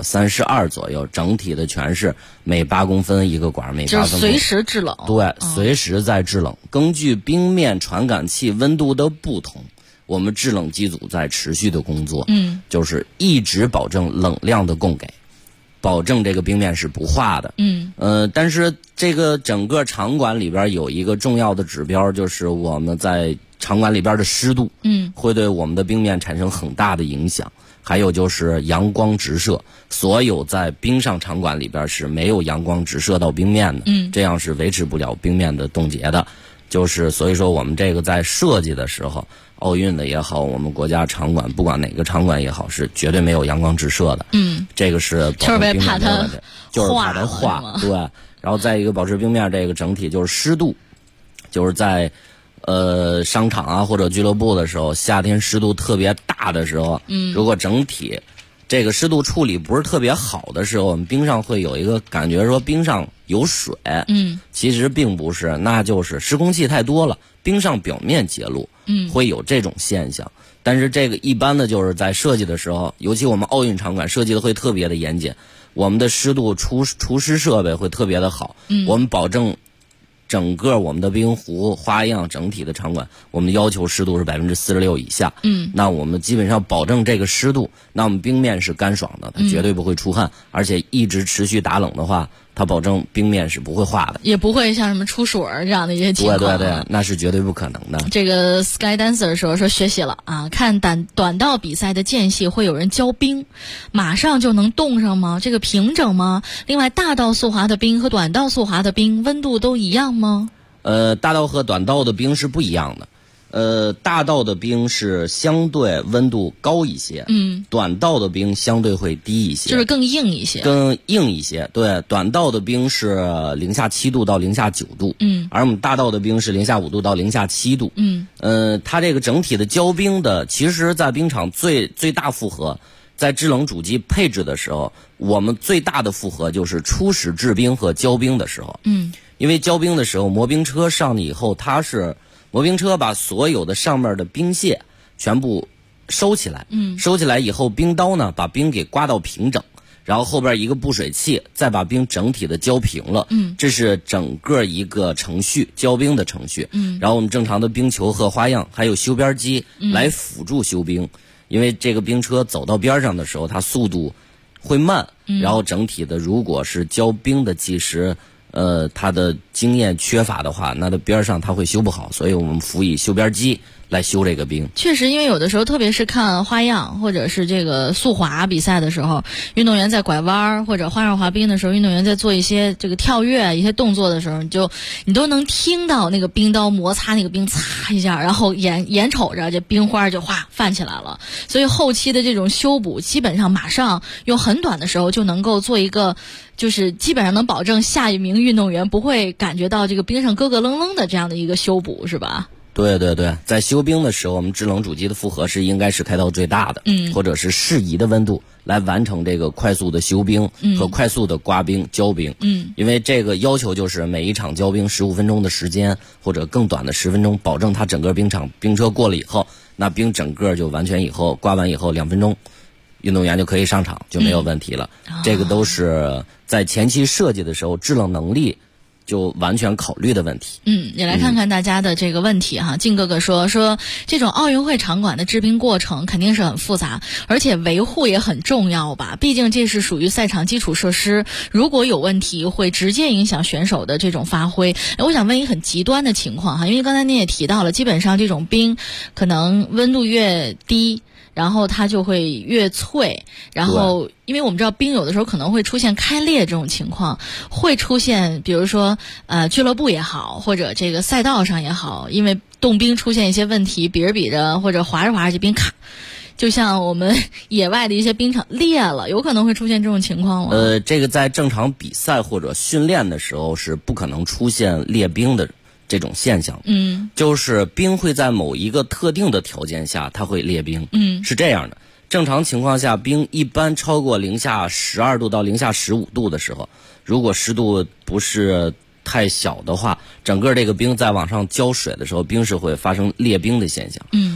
32左右，整体的全是每8公分一个管，每8公分就是随时制冷。 对，随时在制冷。根据冰面传感器温度的不同，我们制冷机组在持续的工作，就是一直保证冷量的供给，保证这个冰面是不化的。但是这个整个场馆里边有一个重要的指标，就是我们在场馆里边的湿度，会对我们的冰面产生很大的影响。还有就是阳光直射，所有在冰上场馆里边是没有阳光直射到冰面的，这样是维持不了冰面的冻结的。就是所以说我们这个在设计的时候，奥运的也好，我们国家场馆不管哪个场馆也好，是绝对没有阳光直射的。这个是保证冰面的问题，就是怕它化。对，然后再一个保持冰面这个整体就是湿度，就是在商场啊或者俱乐部的时候，夏天湿度特别大的时候，如果整体这个湿度处理不是特别好的时候，我们冰上会有一个感觉说冰上有水，其实并不是，那就是湿空气太多了，冰上表面结露，会有这种现象。但是这个一般的就是在设计的时候，尤其我们奥运场馆设计的会特别的严谨，我们的湿度除湿设备会特别的好，我们保证整个我们的冰壶花样整体的场馆，我们要求湿度是46%以下。那我们基本上保证这个湿度，那我们冰面是干爽的，它绝对不会出汗，而且一直持续打冷的话，它保证冰面是不会化的， 也不会像什么出水这样的一些情况。 对，那是绝对不可能的。 这个 Sky Dancer 说学习了啊，看短道比赛的间隙会有人浇冰，马上就能冻上吗？这个平整吗？另外，大道速滑的冰和短道速滑的冰温度都一样吗？ 大道和短道的冰是不一样的。大道的冰是相对温度高一些，短道的冰相对会低一些， 就是更硬一些。 对，短道的冰是0°C到0°9，而我们大道的冰是0°5到0°7。它这个整体的浇冰的，其实在冰场最大负荷，在制冷主机配置的时候，我们最大的负荷就是初始制冰和浇冰的时候。因为浇冰的时候，磨冰车上去以后，它是磨冰车把所有的上面的冰屑全部收起来，收起来以后，冰刀呢把冰给刮到平整，然后后边一个布水器再把冰整体的浇平了，这是整个一个程序，浇冰的程序。然后我们正常的冰球和花样还有修边机来辅助修冰，因为这个冰车走到边上的时候，它速度会慢，然后整体的如果是浇冰的技师他的经验缺乏的话，那的边上他会修不好，所以我们辅以修边机来修这个冰。 确实，因为有的时候特别是看花样或者是这个速滑比赛的时候，运动员在拐弯或者花样滑冰的时候，运动员在做一些这个跳跃一些动作的时候，你都能听到那个冰刀摩擦那个冰擦一下，然后眼瞅着这冰花就哗泛起来了。所以后期的这种修补基本上马上用很短的时候就能够做一个，就是基本上能保证下一名运动员不会感觉到这个冰上咯咯楞楞的这样的一个修补，是吧？ 对，在修冰的时候，我们制冷主机的负荷是应该是开到最大的，或者是适宜的温度来完成这个快速的修冰和快速的刮冰浇冰。因为这个要求就是每一场浇冰15分钟的时间，或者更短的10分钟，保证它整个冰场冰车过了以后，那冰整个就完全以后刮完以后2分钟，运动员就可以上场，就没有问题了。这个都是在前期设计的时候制冷能力就完全考虑的问题。 也来看看大家的这个问题哈。静哥哥说这种奥运会场馆的制冰过程肯定是很复杂，而且维护也很重要吧，毕竟这是属于赛场基础设施，如果有问题会直接影响选手的这种发挥。我想问一个很极端的情况哈，因为刚才您也提到了，基本上这种冰可能温度越低，然后它就会越脆，然后因为我们知道冰有的时候可能会出现开裂这种情况，会出现比如说俱乐部也好，或者这个赛道上也好，因为冻冰出现一些问题，比着或者滑着这冰卡，就像我们野外的一些冰场裂了，有可能会出现这种情况吗？ 这个在正常比赛或者训练的时候是不可能出现裂冰的这种现象。就是冰会在某一个特定的条件下它会裂冰。是这样的，正常情况下冰一般超过0°12度到0°15度的时候，如果湿度不是太小的话，整个这个冰在往上浇水的时候，冰是会发生裂冰的现象。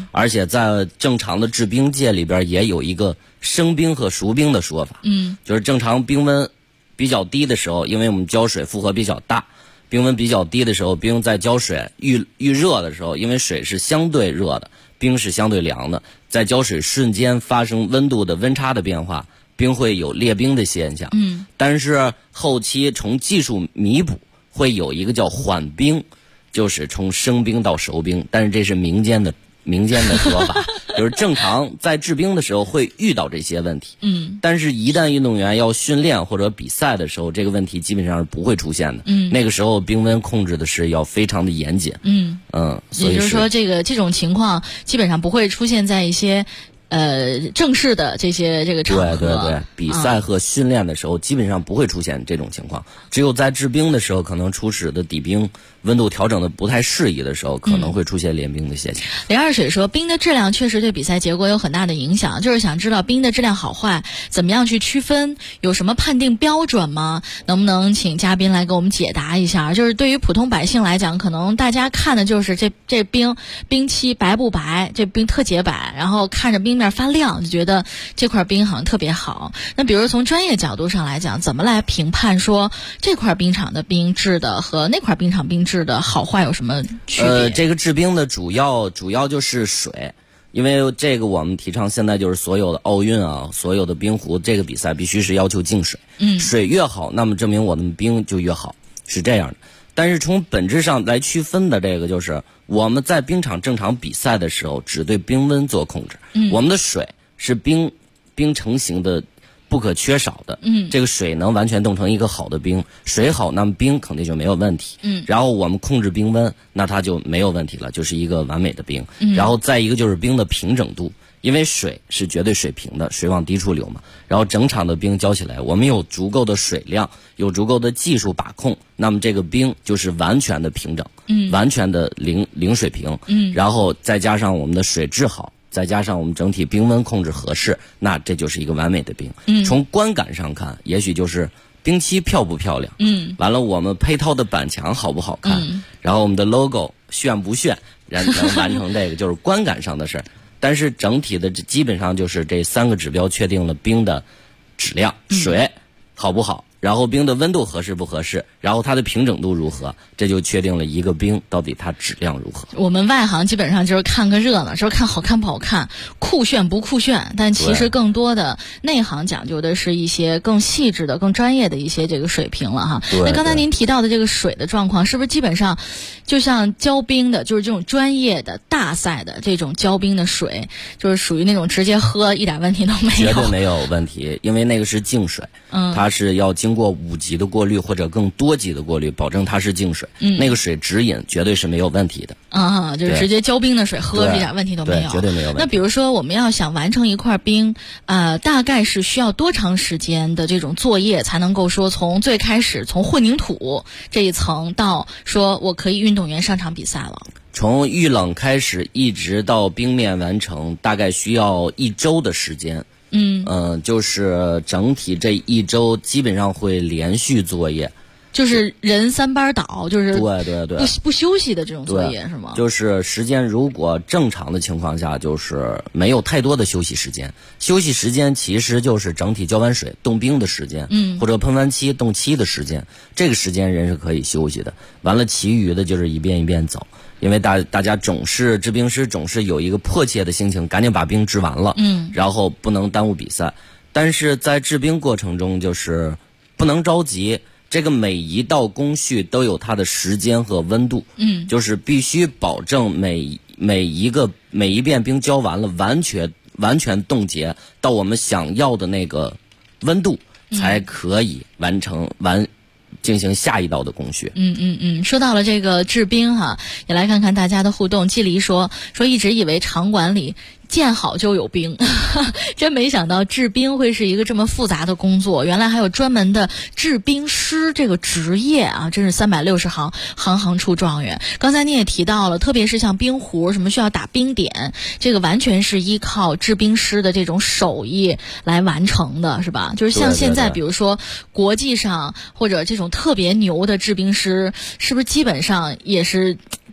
而且在正常的治兵界里边也有一个生兵和熟兵的说法。就是正常兵温比较低的时候，因为我们浇水负荷比较大，兵温比较低的时候，兵在浇水遇热的时候，因为水是相对热的，兵是相对凉的，在浇水瞬间发生温度的温差的变化，兵会有裂兵的现象。但是后期从技术弥补会有一个叫缓兵，就是从生兵到熟兵，但是这是民间的说法，就是正常在治兵的时候会遇到这些问题。但是一旦运动员要训练或者比赛的时候，这个问题基本上是不会出现的。那个时候兵温控制的是要非常的严谨。 也就是说这种情况基本上不会出现在一些正式的这个场合。 对，比赛和训练的时候基本上不会出现这种情况，只有在治兵的时候，可能初始的底兵温度调整的不太适宜的时候，可能会出现练兵的现象。 林二水说，冰的质量确实对比赛结果有很大的影响，就是想知道冰的质量好坏怎么样去区分，有什么判定标准吗？能不能请嘉宾来给我们解答一下？就是对于普通百姓来讲，可能大家看的就是这冰漆白不白，这冰特洁白，然后看着冰面发亮，就觉得这块冰好像特别好。那比如从专业角度上来讲，怎么来评判说这块冰场的冰制的和那块冰场冰制的好坏有什么区别？ 这个制冰的主要就是水，因为这个我们提倡现在就是所有的奥运啊，所有的冰壶这个比赛必须是要求净水。水越好，那么证明我们冰就越好，是这样的。但是从本质上来区分的这个就是我们在冰场正常比赛的时候只对冰温做控制。我们的水是冰成型的不可缺少的。这个水能完全冻成一个好的冰，水好那么冰肯定就没有问题。然后我们控制冰温，那它就没有问题了，就是一个完美的冰。然后再一个就是冰的平整度，因为水是绝对水平的，水往低处流嘛，然后整场的冰浇起来，我们有足够的水量，有足够的技术把控，那么这个冰就是完全的平整，完全的零水平。然后再加上我们的水质好，再加上我们整体冰温控制合适，那这就是一个完美的冰。从观感上看，也许就是冰漆漂不漂亮，完了我们配套的板墙好不好看，然后我们的 logo 炫不炫，能完成这个就是观感上的事儿。但是整体的基本上就是这3个指标确定了冰的质量，水好不好，然后冰的温度合适不合适，然后它的平整度如何，这就确定了一个冰到底它质量如何。 我们外行基本上就是看个热闹，就是看好看不好看，酷炫不酷炫，但其实更多的内行讲究的是一些更细致的更专业的一些这个水平了哈。那刚才您提到的这个水的状况，是不是基本上就像浇冰的，就是这种专业的大赛的这种浇冰的水，就是属于那种直接喝一点问题都没有？ 绝对没有问题，因为那个是净水，它是要经过5级的过滤或者更多级的过滤，保证它是净水。那个水直饮绝对是没有问题的。 就是直接浇冰的水喝一点问题都没有， 绝对没有问题。 那比如说我们要想完成一块冰，大概是需要多长时间的这种作业才能够说从最开始从混凝土这一层到说我可以运动员上场比赛了？ 从遇冷开始一直到冰面完成，大概需要1周的时间。就是整体这1周基本上会连续作业， 就是人3班倒，就是对不休息的这种作业是吗？ 就是时间如果正常的情况下，就是没有太多的休息时间。休息时间其实就是整体浇完水冻冰的时间，或者喷完漆冻漆的时间，这个时间人是可以休息的。完了，其余的就是一遍一遍走。因为大家制冰师总是有一个迫切的心情，赶紧把冰制完了，然后不能耽误比赛。但是在制冰过程中，就是不能着急，这个每一道工序都有它的时间和温度，就是必须保证每一遍冰浇完了，完全冻结到我们想要的那个温度，才可以进行下一道的工序。 说到了这个制冰哈，也来看看大家的互动。季离说一直以为场馆里建好就有冰，真没想到制冰会是一个这么复杂的工作，原来还有专门的制冰师这个职业啊，真是360行，行行出状元。刚才你也提到了，特别是像冰壶什么需要打冰点，这个完全是依靠制冰师的这种手艺来完成的，是吧？就是像现在比如说国际上或者这种特别牛的制冰师，是不是基本上也是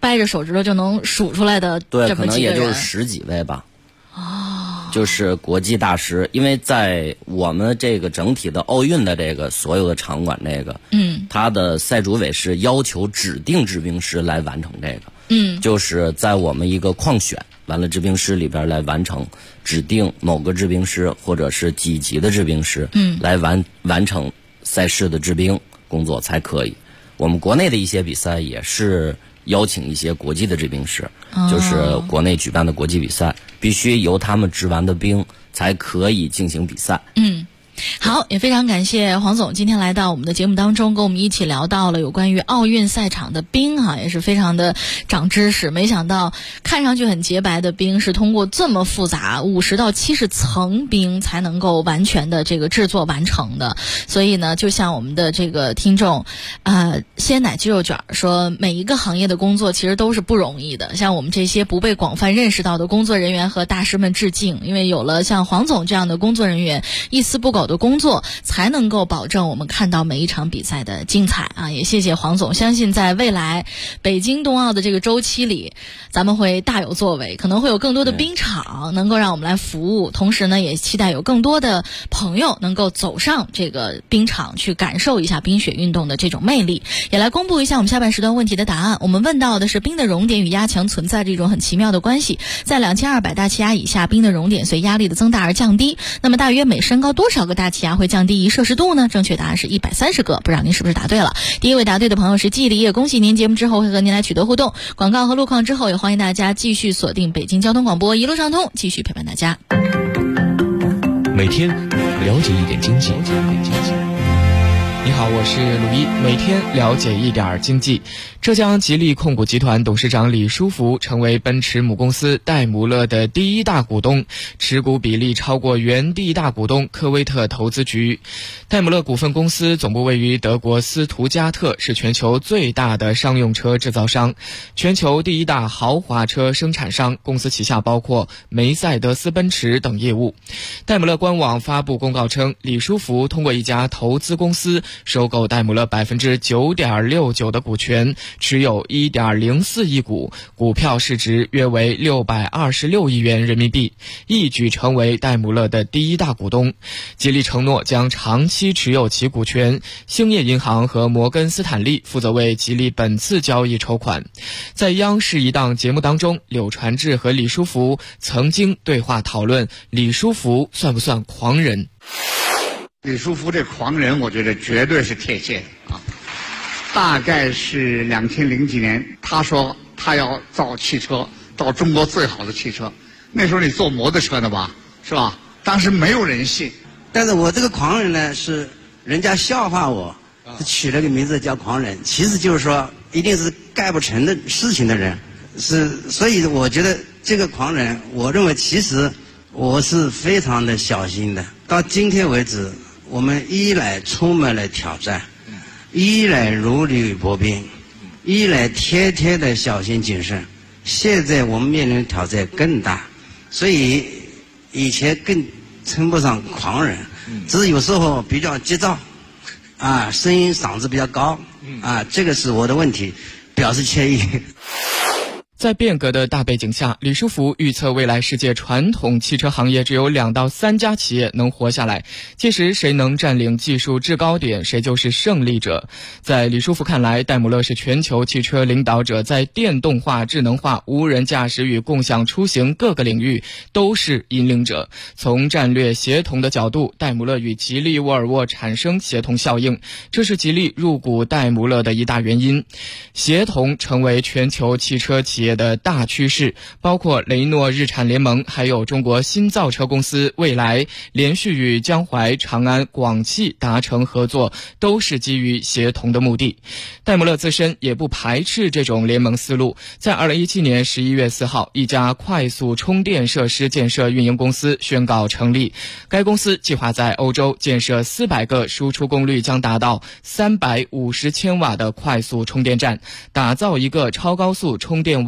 掰着手指头就能数出来的这么几个人。 对，可能也就是10几位吧。就是国际大师，因为在我们这个整体的奥运的这个所有的场馆，他的赛主委是要求指定制冰师来完成这个，就是在我们一个矿选完了制冰师里边来完成，指定某个制冰师或者是几级的制冰师，来完成赛事的制冰工作才可以。我们国内的一些比赛也是邀请一些国际的制冰师，就是国内举办的国际比赛，必须由他们制完的冰才可以进行比赛。 好，也非常感谢黄总今天来到我们的节目当中，跟我们一起聊到了有关于奥运赛场的冰也是非常的长知识。没想到看上去很洁白的冰是通过这么复杂50到70层冰才能够完全的这个制作完成的。所以呢，就像我们的这个听众鲜奶鸡肉卷说，每一个行业的工作其实都是不容易的，像我们这些不被广泛认识到的工作人员和大师们致敬，因为有了像黄总这样的工作人员，一丝不苟的工作才能够保证我们看到每一场比赛的精彩也谢谢黄总，相信在未来北京冬奥的这个周期里，咱们会大有作为，可能会有更多的冰场能够让我们来服务，同时呢也期待有更多的朋友能够走上这个冰场去感受一下冰雪运动的这种魅力。也来公布一下我们下半时段问题的答案，我们问到的是冰的熔点与压强存在着一种很奇妙的关系，在2200大气压以下，冰的熔点随压力的增大而降低，那么大约每升高多少个大气压会降低1摄氏度呢？正确答案是130个，不知道您是不是答对了。第一位答对的朋友是季丽，也恭喜您，节目之后会和您来取得互动。广告和路况之后，也欢迎大家继续锁定北京交通广播一路上通，继续陪伴大家。 每天了解一点经济。 你好，我是鲁一，每天了解一点经济。浙江吉利控股集团董事长李书福成为奔驰母公司戴姆勒的第1大股东，持股比例超过原第1大股东科威特投资局。戴姆勒股份公司总部位于德国斯图加特，是全球最大的商用车制造商，全球第1大豪华车生产商，公司旗下包括梅赛德斯奔驰等业务。戴姆勒官网发布公告称，李书福通过一家投资公司收购戴姆勒 9.69% 的股权，持有 1.04 亿股，股票市值约为626亿元人民币，一举成为戴姆勒的第1大股东。吉利承诺将长期持有其股权，兴业银行和摩根斯坦利负责为吉利本次交易筹款。在央视一档节目当中，柳传志和李书福曾经对话讨论李书福算不算狂人。 李书福这狂人，我觉得绝对是贴切的大概是2000几年，他说他要造汽车，造中国最好的汽车。那时候你做摩托车的吧，是吧？当时没有人信。 但是我这个狂人呢，是人家笑话我，取了个名字叫狂人，其实就是说一定是干不成的事情的人，所以我觉得这个狂人，我认为其实我是非常的小心的。到今天为止，我们一来充满了挑战，一来如履薄冰，一来天天的小心谨慎。现在我们面临的挑战更大，所以以前更称不上狂人，只是有时候比较急躁声音嗓子比较高这个是我的问题，表示歉意。 在变革的大背景下，李书福预测未来世界传统汽车行业只有2到3家企业能活下来，届时谁能占领技术制高点，谁就是胜利者。在李书福看来，戴姆勒是全球汽车领导者，在电动化、智能化、无人驾驶与共享出行各个领域都是引领者。从战略协同的角度，戴姆勒与吉利沃尔沃产生协同效应，这是吉利入股戴姆勒的一大原因。协同成为全球汽车企业的大趋势，包括雷诺日产联盟，还有中国新造车公司蔚来连续与江淮、长安、广汽达成合作，都是基于协同的目的。戴姆勒自身也不排斥这种联盟思路，在2017年11月4号，一家快速充电设施建设运营公司宣告成立。该公司计划在欧洲建设400个输出功率将达到350千瓦的快速充电站，打造一个超高速充电网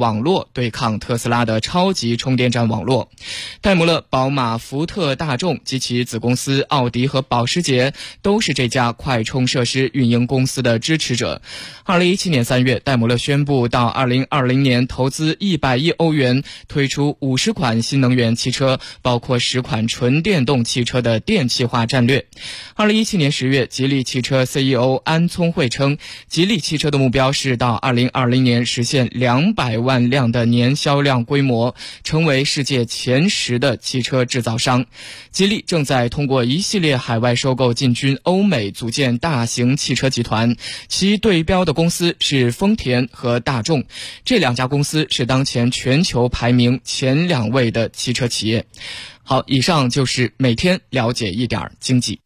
网络对抗特斯拉的超级充电站网络。戴姆勒、宝马、福特、大众及其子公司奥迪和保时捷都是这家快充设施运营公司的支持者。2017年3月，戴姆勒宣布到2020年投资100亿欧元，推出50款新能源汽车，包括10款纯电动汽车的电气化战略。2017年10月，吉利汽车 CEO 安聪慧称，吉利汽车的目标是到2020年实现200万辆的年销量规模，成为世界前10的汽车制造商。吉利正在通过一系列海外收购进军欧美，组建大型汽车集团，其对标的公司是丰田和大众，这2家公司是当前全球排名前2位的汽车企业。好，以上就是每天了解一点经济。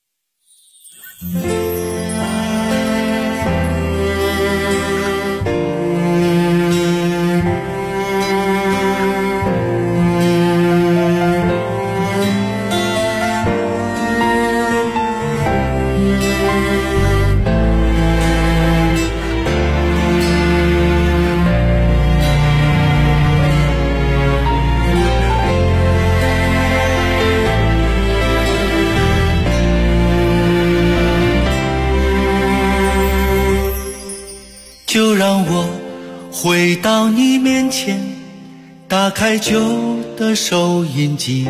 就让我回到你面前，打开旧的收音机，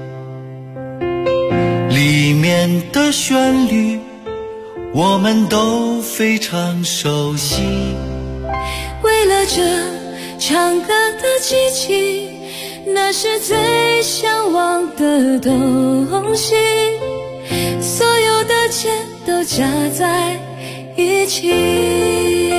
里面的旋律我们都非常熟悉。 为了这唱歌的机器，那是最向往的东西，所有的钱都加在一起。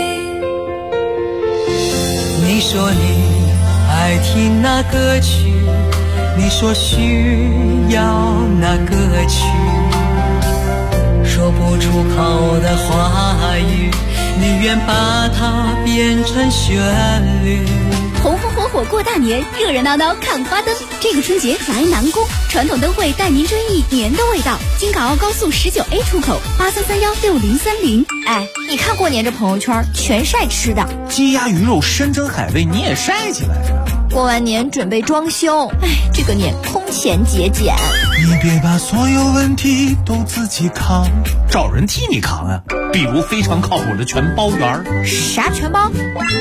你说你爱听那歌曲，你说需要那歌曲，说不出口的话语，你愿把它变成旋律。 红红火火过大年，热热闹闹看花灯。这个春节来南宫，传统灯会带您追忆年的味道。京港澳高速19A 出口83316030。哎，你看过年这朋友圈全晒吃的， 鸡鸭鱼肉山珍海味你也晒起来了。 过完年准备装修，哎，这个年空前节俭。 你别把所有问题都自己扛，找人替你扛啊。比如非常靠谱的全包园。 啥全包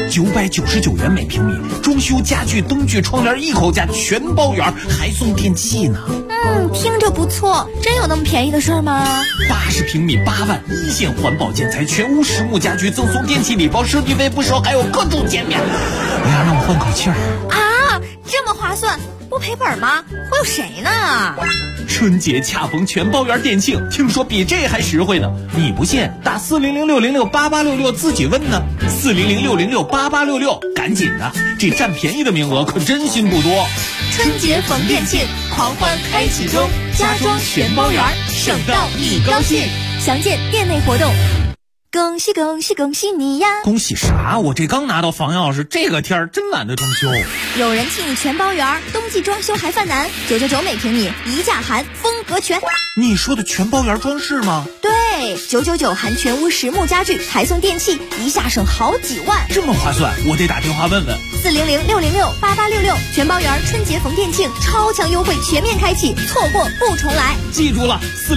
？999元每平米，装修家具、灯具、窗帘一口价，全包圆，还送电器呢。 听着不错，真有那么便宜的事儿吗 ？80平米8万，一线环保建材，全屋实木家具，赠送电器礼包，设计费不收，还有各种减免。哎呀，让我换口气儿啊！这么划算，不赔本吗？忽悠谁呢？ 春节恰逢全包圆店庆，听说比这还实惠呢。你不信，打40060688866自己问呢。40060688866，赶紧的，这占便宜的名额可真心不多。 春节逢店庆，狂欢开启中，家装全包圆，省到你高兴。 详见店内活动。恭喜恭喜恭喜你呀！ 恭喜啥？我这刚拿到房钥匙，这个天儿真懒得装修。 有人替你全包圆，冬季装修还犯难，999每平米，一价含，风格全。 你说的全包圆装饰吗？ 对，999含全屋实木家具，还送电器，一下省好几万。 这么划算，我得打电话问问。 40060688866，全包圆春节逢店庆，超强优惠全面开启，错过不重来。 记住了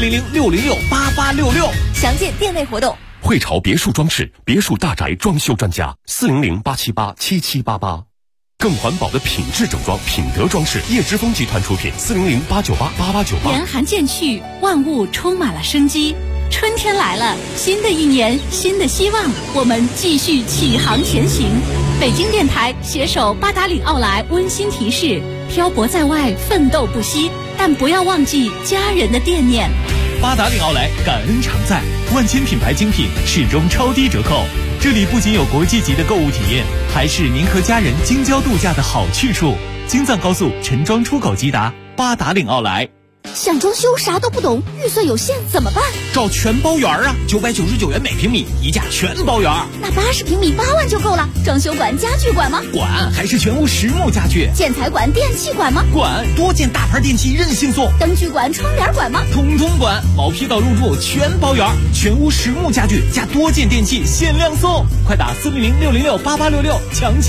，40060688866， 详见店内活动。 汇潮别墅装饰，别墅大宅装修专家，400-878-7788，更环保的品质整装，品德装饰，叶之峰集团出品，400-898-8898。 严寒渐去，万物充满了生机。春天来了，新的一年，新的希望，我们继续启航前行。北京电台携手八达岭奥莱温馨提示：漂泊在外，奋斗不息，但不要忘记家人的惦念。 八达岭奥莱感恩常在，万千品牌精品始终超低折扣。这里不仅有国际级的购物体验，还是您和家人京郊度假的好去处。京藏高速陈庄出口即达，八达岭奥莱。 想装修啥都不懂，预算有限怎么办？ 找全包圆啊，999元每平米，一价全包圆。 那80平米8万就够了。装修管、家具管吗？ 管，还是全屋实木家具。 建材管、电器管吗？ 管，多件大牌电器任性送。 灯具管、窗帘管吗？ 通通管，毛坯到入住全包圆，全屋实木家具加多件电器限量送。快打40060688866，抢